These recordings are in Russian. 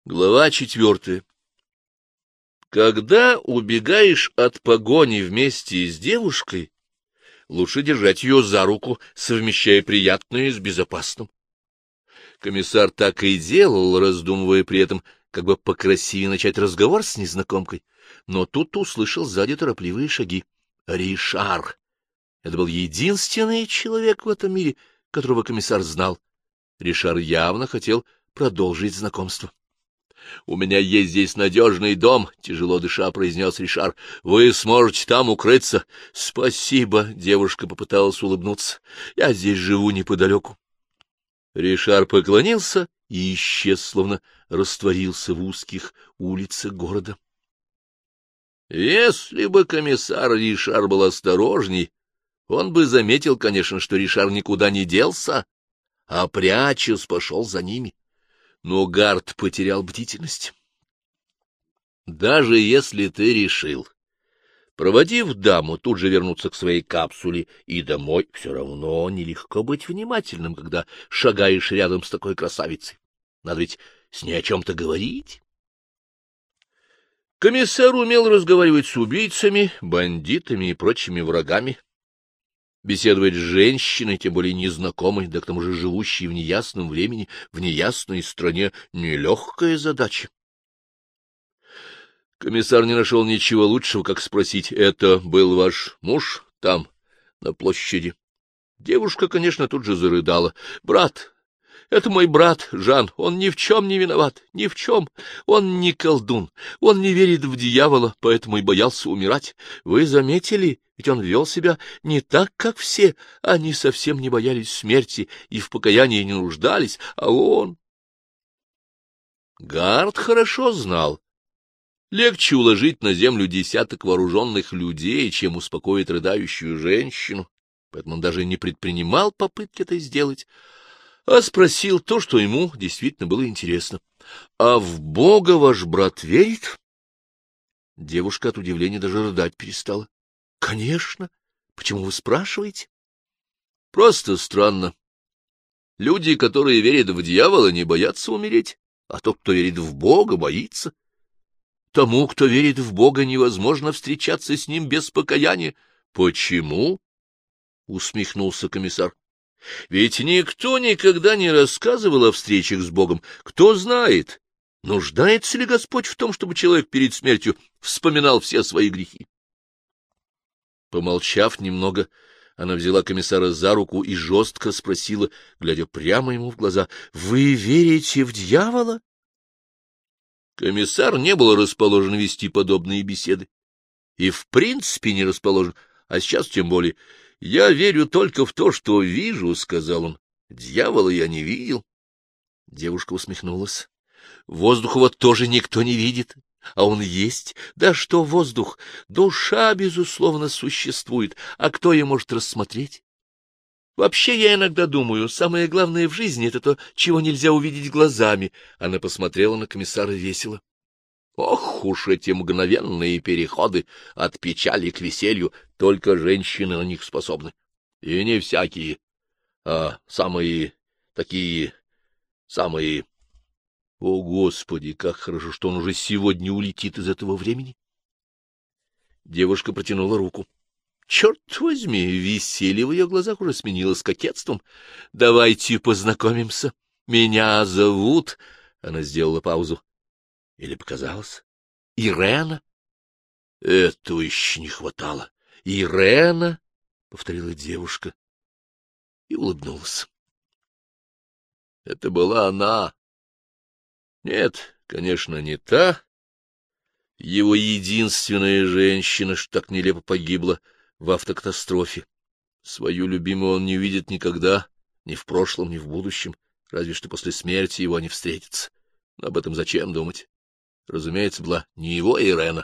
Глава 4. Когда убегаешь от погони вместе с девушкой, лучше держать ее за руку, совмещая приятное с безопасным. Комиссар так и делал, раздумывая при этом, как бы покрасивее начать разговор с незнакомкой, но тут услышал сзади торопливые шаги. Ришар! Это был единственный человек в этом мире, которого комиссар знал. Ришар явно хотел продолжить знакомство. — У меня есть здесь надежный дом, — тяжело дыша произнес Ришар. — Вы сможете там укрыться. — Спасибо, — девушка попыталась улыбнуться. — Я здесь живу неподалеку. Ришар поклонился и исчез, словно растворился в узких улицах города. Если бы комиссар Ришар был осторожней, он бы заметил, конечно, что Ришар никуда не делся, а, прячась, пошел за ними. Но Гард потерял бдительность. Даже если ты решил, проводив даму, тут же вернуться к своей капсуле и домой, все равно нелегко быть внимательным, когда шагаешь рядом с такой красавицей. Надо ведь с ней о чем-то говорить. Комиссар умел разговаривать с убийцами, бандитами и прочими врагами. Беседовать с женщиной, тем более незнакомой, да к тому же живущей в неясном времени, в неясной стране, нелегкая задача. Комиссар не нашел ничего лучшего, как спросить: — Это был ваш муж там, на площади? Девушка, конечно, тут же зарыдала. — Брат, это мой брат Жан, он ни в чем не виноват, ни в чем. Он не колдун, он не верит в дьявола, поэтому и боялся умирать. Вы заметили? Ведь он вел себя не так, как все. Они совсем не боялись смерти и в покаянии не нуждались, а он... Гард хорошо знал. Легче уложить на землю десяток вооруженных людей, чем успокоить рыдающую женщину, поэтому он даже не предпринимал попытки это сделать, а спросил то, что ему действительно было интересно. — А в Бога ваш брат верит? Девушка от удивления даже рыдать перестала. — Конечно. Почему вы спрашиваете? — Просто странно. Люди, которые верят в дьявола, не боятся умереть, а тот, кто верит в Бога, боится. Тому, кто верит в Бога, невозможно встречаться с ним без покаяния. — Почему? — усмехнулся комиссар. — Ведь никто никогда не рассказывал о встречах с Богом. Кто знает, нуждается ли Господь в том, чтобы человек перед смертью вспоминал все свои грехи. Помолчав немного, она взяла комиссара за руку и жестко спросила, глядя прямо ему в глаза: — Вы верите в дьявола? Комиссар не был расположен вести подобные беседы. И в принципе не расположен, а сейчас тем более. — Я верю только в то, что вижу, — сказал он. — Дьявола я не видел. Девушка усмехнулась. — Воздуха вот тоже никто не видит. А он есть. Да что воздух? Душа, безусловно, существует. А кто ее может рассмотреть? Вообще, я иногда думаю, самое главное в жизни — это то, чего нельзя увидеть глазами. Она посмотрела на комиссара весело. Ох уж эти мгновенные переходы от печали к веселью, только женщины на них способны. И не всякие, а самые такие, самые... О, Господи, как хорошо, что он уже сегодня улетит из этого времени. Девушка протянула руку. Черт возьми, веселье в ее глазах уже сменилось кокетством. — Давайте познакомимся. Меня зовут... Она сделала паузу. Или показалось? Ирена? Этого еще не хватало. Ирена, — повторила девушка и улыбнулась. Это была она. Нет, конечно, не та. Его единственная женщина, что так нелепо погибла в автокатастрофе. Свою любимую он не увидит никогда, ни в прошлом, ни в будущем, разве что после смерти его они встретятся. Но об этом зачем думать? Разумеется, была не его Ирена.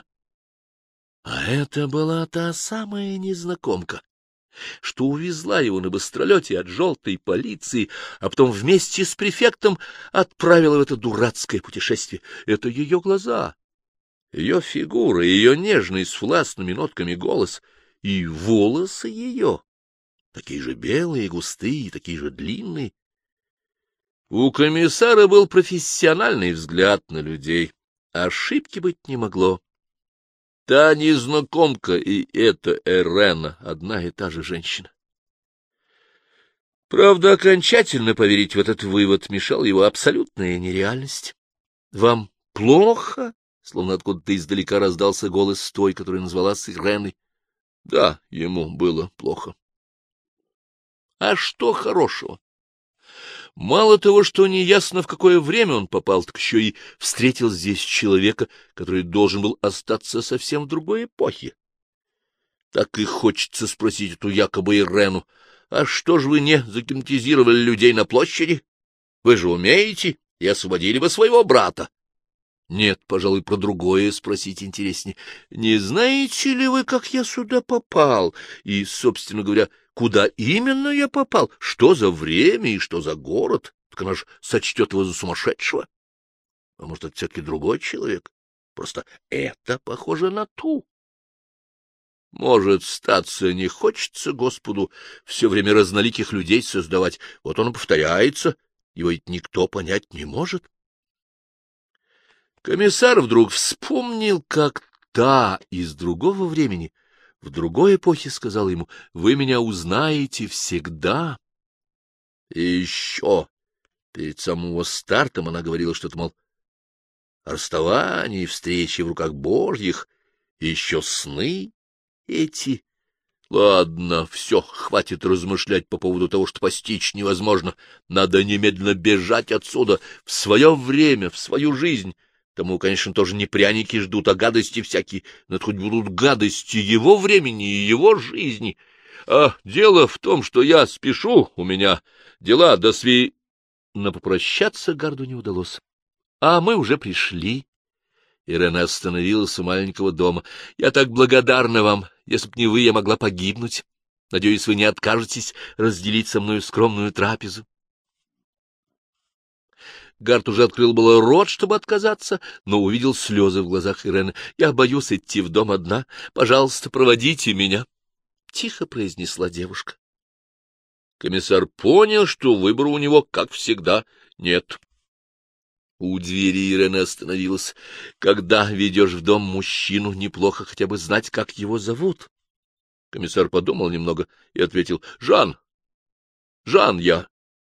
А это была та самая незнакомка, что увезла его на быстролете от желтой полиции, а потом вместе с префектом отправила в это дурацкое путешествие. Это ее глаза, ее фигура, ее нежный с властными нотками голос и волосы ее, такие же белые, густые, такие же длинные. У комиссара был профессиональный взгляд на людей. Ошибки быть не могло. Та незнакомка и эта Эрена — одна и та же женщина. Правда, окончательно поверить в этот вывод мешала его абсолютная нереальность. — Вам плохо? — словно откуда-то издалека раздался голос той, которая назвалась Иреной. Да, ему было плохо. А что хорошего? Мало того, что неясно, в какое время он попал, так еще и встретил здесь человека, который должен был остаться совсем в другой эпохе. Так и хочется спросить эту якобы Ирену: а что же вы не загипнотизировали людей на площади? Вы же умеете, и освободили бы своего брата. Нет, пожалуй, про другое спросить интереснее. Не знаете ли вы, как я сюда попал? И, собственно говоря, куда именно я попал? Что за время и что за город? Так она же сочтет его за сумасшедшего. А может, это все-таки другой человек? Просто это похоже на ту. Может, статься не хочется Господу все время разноликих людей создавать. Вот он и повторяется, его ведь никто понять не может. Комиссар вдруг вспомнил, как та из другого времени, в другой эпохе сказала ему: «Вы меня узнаете всегда». И еще перед самым его стартом она говорила что-то, мол, о расставании, встрече в руках Божьих, и еще сны эти. Ладно, все, хватит размышлять по поводу того, что постичь невозможно. Надо немедленно бежать отсюда, в свое время, в свою жизнь. Тому, конечно, тоже не пряники ждут, а гадости всякие. Но это хоть будут гадости его времени и его жизни. А дело в том, что я спешу, у меня дела до сви... Но попрощаться Гарду не удалось. — А мы уже пришли. Ирена остановилась у маленького дома. — Я так благодарна вам. Если б не вы, я могла погибнуть. Надеюсь, вы не откажетесь разделить со мной скромную трапезу. Гард уже открыл было рот, чтобы отказаться, но увидел слезы в глазах Ирены. — Я боюсь идти в дом одна. Пожалуйста, проводите меня, — тихо произнесла девушка. Комиссар понял, что выбора у него, как всегда, нет. У двери Ирена остановилась. Когда ведешь в дом мужчину, неплохо хотя бы знать, как его зовут. Комиссар подумал немного и ответил: — Жан. Жан я.